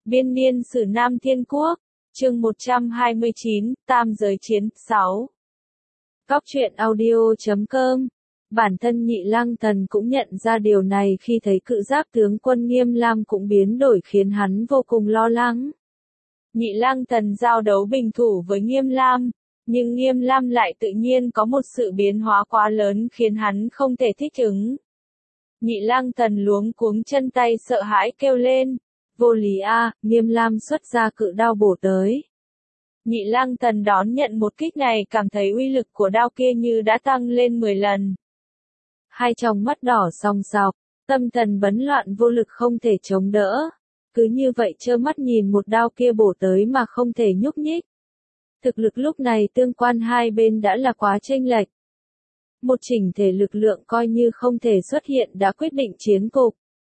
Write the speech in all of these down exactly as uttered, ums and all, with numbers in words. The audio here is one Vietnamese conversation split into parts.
Biên niên sử Nam Thiên Quốc, chương một trăm hai mươi chín, Tam giới chiến, sáu. Góc truyện audio chấm com. Bản thân Nhị Lăng Thần cũng nhận ra điều này khi thấy cự giáp tướng quân Nghiêm Lam cũng biến đổi khiến hắn vô cùng lo lắng. Nhị Lăng Thần giao đấu bình thủ với Nghiêm Lam, nhưng Nghiêm Lam lại tự nhiên có một sự biến hóa quá lớn khiến hắn không thể thích ứng. Nhị Lăng Thần luống cuống chân tay sợ hãi kêu lên. Vô lý a, Nghiêm Lam xuất ra cự đao bổ tới. Nhị Lăng Thần đón nhận một kích này cảm thấy uy lực của đao kia như đã tăng lên mười lần. Hai tròng mắt đỏ song sọc, tâm thần bấn loạn vô lực không thể chống đỡ. Cứ như vậy trơ mắt nhìn một đao kia bổ tới mà không thể nhúc nhích. Thực lực lúc này tương quan hai bên đã là quá chênh lệch. Một chỉnh thể lực lượng coi như không thể xuất hiện đã quyết định chiến cục.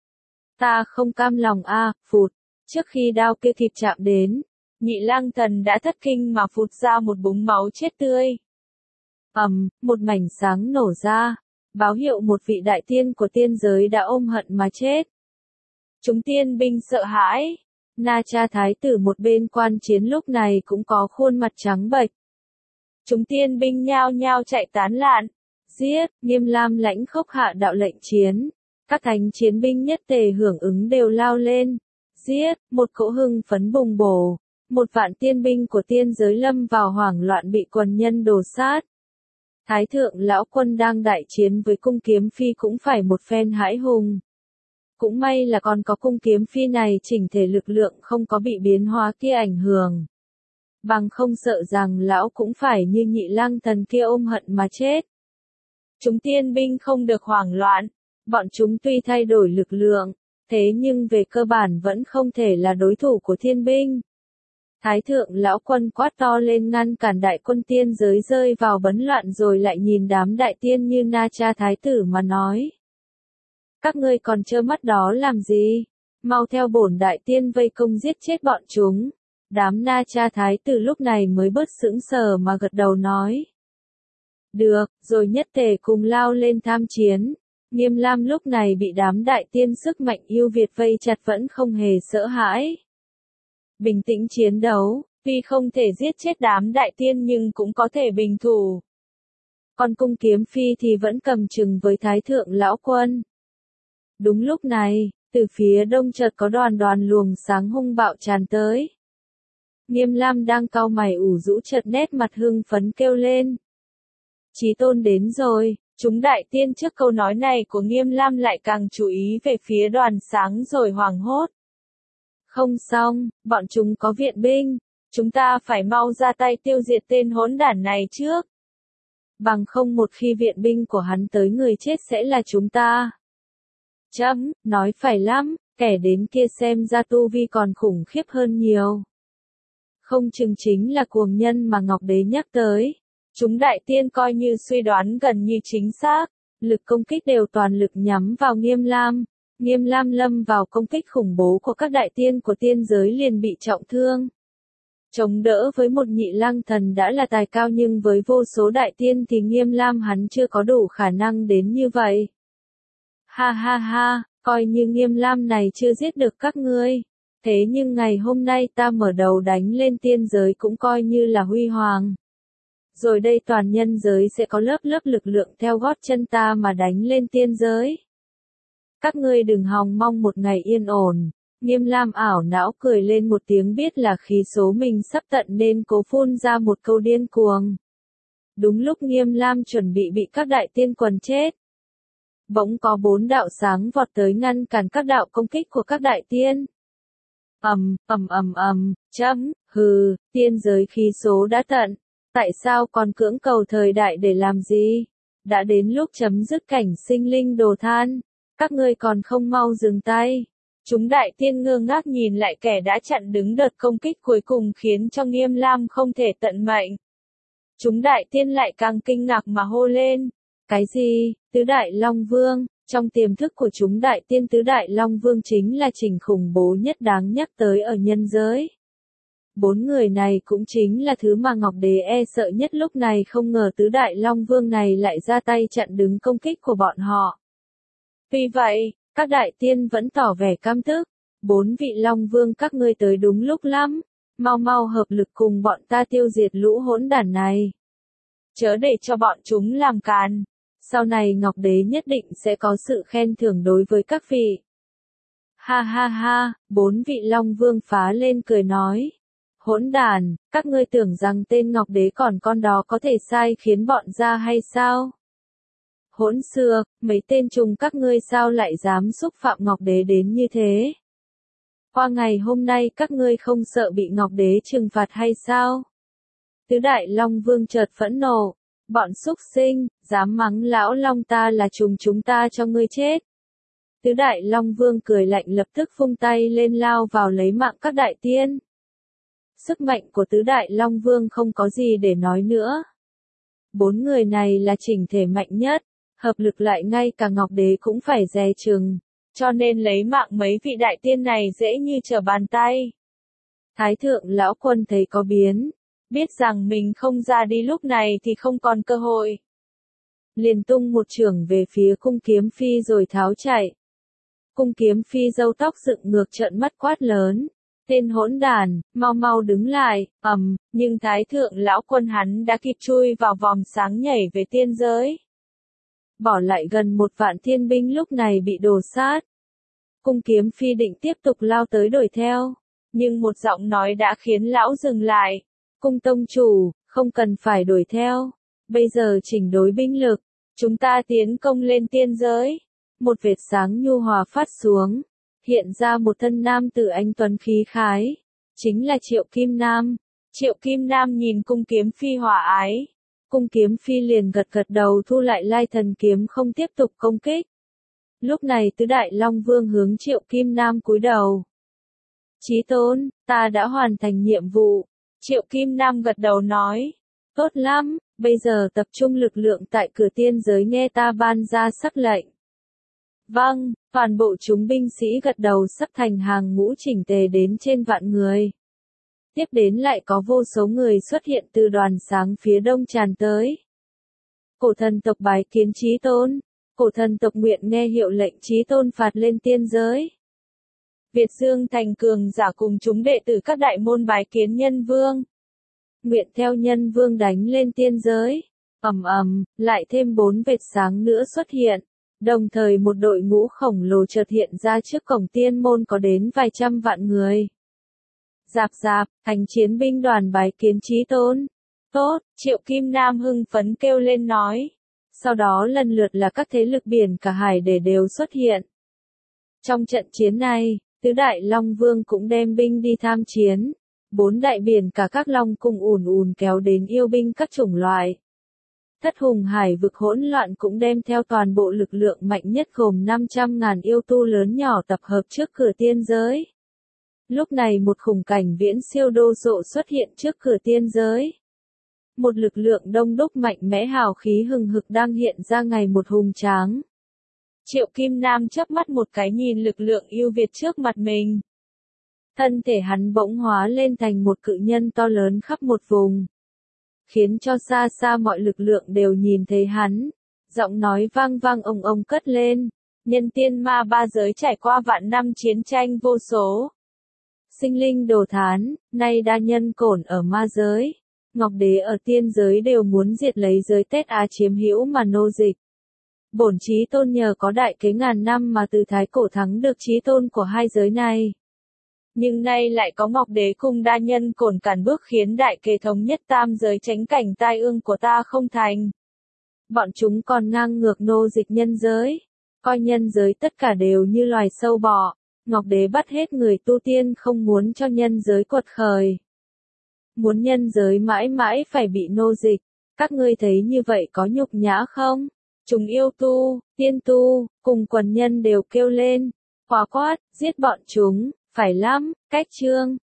Ta không cam lòng a, à, phụt. Trước khi đao kia kịp chạm đến, Nhị Lăng Thần đã thất kinh mà phụt ra một búng máu chết tươi. ầm, um, một mảnh sáng nổ ra, báo hiệu một vị đại tiên của tiên giới đã ôm hận mà chết. Chúng tiên binh sợ hãi. Na Cha Thái tử một bên quan chiến lúc này cũng có khuôn mặt trắng bệch. Chúng tiên binh nhao nhao chạy tán loạn. Giết, Nghiêm Lam lãnh khốc hạ đạo lệnh chiến. Các thánh chiến binh nhất tề hưởng ứng đều lao lên. Giết, một cỗ hưng phấn bùng bổ. Một vạn tiên binh của tiên giới lâm vào hoảng loạn bị quần nhân đổ sát. Thái thượng lão quân đang đại chiến với cung kiếm phi cũng phải một phen hãi hùng. Cũng may là còn có cung kiếm phi này chỉnh thể lực lượng không có bị biến hóa kia ảnh hưởng. Bằng không sợ rằng lão cũng phải như Nhị Lăng Thần kia ôm hận mà chết. Chúng tiên binh không được hoảng loạn. Bọn chúng tuy thay đổi lực lượng, thế nhưng về cơ bản vẫn không thể là đối thủ của thiên binh. Thái thượng lão quân quát to lên ngăn cản đại quân tiên giới rơi vào bấn loạn rồi lại nhìn đám đại tiên như Na Cha Thái tử mà nói. Các ngươi còn trơ mắt đó làm gì? Mau theo bổn đại tiên vây công giết chết bọn chúng. Đám Na Cha Thái tử lúc này mới bớt sững sờ mà gật đầu nói. Được, rồi nhất tề cùng lao lên tham chiến. Nghiêm Lam lúc này bị đám đại tiên sức mạnh yêu Việt vây chặt vẫn không hề sợ hãi. Bình tĩnh chiến đấu, tuy không thể giết chết đám đại tiên nhưng cũng có thể bình thủ. Còn cung kiếm phi thì vẫn cầm chừng với thái thượng lão quân. Đúng lúc này, từ phía đông chợt có đoàn đoàn luồng sáng hung bạo tràn tới. Nghiêm Lam đang cau mày ủ rũ chợt nét mặt hưng phấn kêu lên. Chí tôn đến rồi. Chúng đại tiên trước câu nói này của Nghiêm Lam lại càng chú ý về phía đoàn sáng rồi hoảng hốt. Không xong, bọn chúng có viện binh, chúng ta phải mau ra tay tiêu diệt tên hỗn đản này trước. Bằng không một khi viện binh của hắn tới người chết sẽ là chúng ta. Chấm, nói phải lắm, kẻ đến kia xem ra tu vi còn khủng khiếp hơn nhiều. Không chừng chính là cuồng nhân mà Ngọc Đế nhắc tới. Chúng đại tiên coi như suy đoán gần như chính xác, lực công kích đều toàn lực nhắm vào Nghiêm Lam. Nghiêm Lam lâm vào công kích khủng bố của các đại tiên của tiên giới liền bị trọng thương. Chống đỡ với một Nhị Lăng Thần đã là tài cao nhưng với vô số đại tiên thì Nghiêm Lam hắn chưa có đủ khả năng đến như vậy. Ha ha ha, coi như Nghiêm Lam này chưa giết được các ngươi. Thế nhưng ngày hôm nay ta mở đầu đánh lên tiên giới cũng coi như là huy hoàng. Rồi đây toàn nhân giới sẽ có lớp lớp lực lượng theo gót chân ta mà đánh lên tiên giới. Các ngươi đừng hòng mong một ngày yên ổn. Nghiêm Lam ảo não cười lên một tiếng biết là khí số mình sắp tận nên cố phun ra một câu điên cuồng. Đúng lúc Nghiêm Lam chuẩn bị bị các đại tiên quần chết. Bỗng có bốn đạo sáng vọt tới ngăn cản các đạo công kích của các đại tiên. ầm, ầm ầm ầm, chấm, hừ, tiên giới khí số đã tận. Tại sao còn cưỡng cầu thời đại để làm gì? Đã đến lúc chấm dứt cảnh sinh linh đồ than. Các ngươi còn không mau dừng tay. Chúng đại tiên ngơ ngác nhìn lại kẻ đã chặn đứng đợt công kích cuối cùng khiến cho Nghiêm Lam không thể tận mệnh. Chúng đại tiên lại càng kinh ngạc mà hô lên. Cái gì? Tứ Đại Long Vương? Trong tiềm thức của chúng đại tiên Tứ Đại Long Vương chính là trình khủng bố nhất đáng nhắc tới ở nhân giới. Bốn người này cũng chính là thứ mà Ngọc Đế e sợ nhất lúc này không ngờ Tứ Đại Long Vương này lại ra tay chặn đứng công kích của bọn họ. Vì vậy, các đại tiên vẫn tỏ vẻ căm tức. bốn vị Long Vương các ngươi tới đúng lúc lắm, mau mau hợp lực cùng bọn ta tiêu diệt lũ hỗn đản này. Chớ để cho bọn chúng làm càn, sau này Ngọc Đế nhất định sẽ có sự khen thưởng đối với các vị. Ha ha ha, bốn vị Long Vương phá lên cười nói. Hỗn đản, các ngươi tưởng rằng tên Ngọc Đế còn con đó có thể sai khiến bọn ra hay sao? Hỗn xược, mấy tên trùng các ngươi sao lại dám xúc phạm Ngọc Đế đến như thế? Qua ngày hôm nay các ngươi không sợ bị Ngọc Đế trừng phạt hay sao? Tứ Đại Long Vương chợt phẫn nộ, bọn xúc sinh, dám mắng lão Long ta là trùng chúng ta cho ngươi chết. Tứ Đại Long Vương cười lạnh lập tức vung tay lên lao vào lấy mạng các đại tiên. Sức mạnh của Tứ Đại Long Vương không có gì để nói nữa. Bốn người này là chỉnh thể mạnh nhất, hợp lực lại ngay cả Ngọc Đế cũng phải dè chừng, cho nên lấy mạng mấy vị đại tiên này dễ như trở bàn tay. Thái thượng lão quân thấy có biến, biết rằng mình không ra đi lúc này thì không còn cơ hội. Liền tung một chưởng về phía cung kiếm phi rồi tháo chạy. Cung kiếm phi râu tóc dựng ngược trợn mắt quát lớn. Tên hỗn đàn, mau mau đứng lại, ầm, nhưng thái thượng lão quân hắn đã kịp chui vào vòng sáng nhảy về tiên giới. Bỏ lại gần một vạn thiên binh lúc này bị đổ sát. Cung kiếm phi định tiếp tục lao tới đuổi theo, nhưng một giọng nói đã khiến lão dừng lại. Cung tông chủ, không cần phải đuổi theo, bây giờ chỉnh đối binh lực, chúng ta tiến công lên tiên giới. Một vệt sáng nhu hòa phát xuống, hiện ra một thân nam tử anh tuấn khí khái, chính là Triệu Kim Nam. Triệu Kim Nam nhìn cung kiếm phi hòa ái, cung kiếm phi liền gật gật đầu thu lại lai thần kiếm không tiếp tục công kích. Lúc này tứ đại Long Vương hướng Triệu Kim Nam cúi đầu. Chí tôn, ta đã hoàn thành nhiệm vụ. Triệu Kim Nam gật đầu nói, tốt lắm, bây giờ tập trung lực lượng tại cửa tiên giới nghe ta ban ra sắc lệnh. Vâng, toàn bộ chúng binh sĩ gật đầu sắp thành hàng ngũ chỉnh tề đến trên vạn người. Tiếp đến lại có vô số người xuất hiện từ đoàn sáng phía đông tràn tới. Cổ thần tộc bái kiến Chí tôn, cổ thần tộc nguyện nghe hiệu lệnh Chí tôn phạt lên tiên giới. Việt Dương thành cường giả cùng chúng đệ tử các đại môn bái kiến nhân vương. Nguyện theo nhân vương đánh lên tiên giới. Ầm ầm, lại thêm bốn vệt sáng nữa xuất hiện. Đồng thời một đội ngũ khổng lồ chợt hiện ra trước cổng tiên môn có đến vài trăm vạn người. Rạp rạp, thành chiến binh đoàn bái kiến Chí tôn. Tốt, Triệu Kim Nam hưng phấn kêu lên nói. Sau đó lần lượt là các thế lực biển cả hải để đều xuất hiện. Trong trận chiến này, tứ đại Long Vương cũng đem binh đi tham chiến. Bốn đại biển cả các long cùng ùn ùn kéo đến yêu binh các chủng loại. Thất hùng hải vực hỗn loạn cũng đem theo toàn bộ lực lượng mạnh nhất gồm năm trăm ngàn yêu tu lớn nhỏ tập hợp trước cửa tiên giới. Lúc này một khủng cảnh viễn siêu đô sộ xuất hiện trước cửa tiên giới. Một lực lượng đông đúc mạnh mẽ hào khí hừng hực đang hiện ra ngày một hùng tráng. Triệu Kim Nam chớp mắt một cái nhìn lực lượng yêu Việt trước mặt mình. Thân thể hắn bỗng hóa lên thành một cự nhân to lớn khắp một vùng. Khiến cho xa xa mọi lực lượng đều nhìn thấy hắn. Giọng nói vang vang ông ông cất lên. Nhân tiên ma ba giới trải qua vạn năm chiến tranh vô số. Sinh linh đồ thán, nay đa nhân cổn ở ma giới. Ngọc Đế ở tiên giới đều muốn diệt lấy giới Tết Á chiếm hữu mà nô dịch. Bổn Chí tôn nhờ có đại kế ngàn năm mà từ thái cổ thắng được Chí tôn của hai giới này. Nhưng nay lại có Ngọc Đế cùng đa nhân cổn cản bước khiến đại kế thống nhất tam giới tránh cảnh tai ương của ta không thành. Bọn chúng còn ngang ngược nô dịch nhân giới, coi nhân giới tất cả đều như loài sâu bọ. Ngọc Đế bắt hết người tu tiên không muốn cho nhân giới quật khởi. Muốn nhân giới mãi mãi phải bị nô dịch, các ngươi thấy như vậy có nhục nhã không? Chúng yêu tu, tiên tu, cùng quần nhân đều kêu lên, quá quát, giết bọn chúng, phải lắm, cách chương.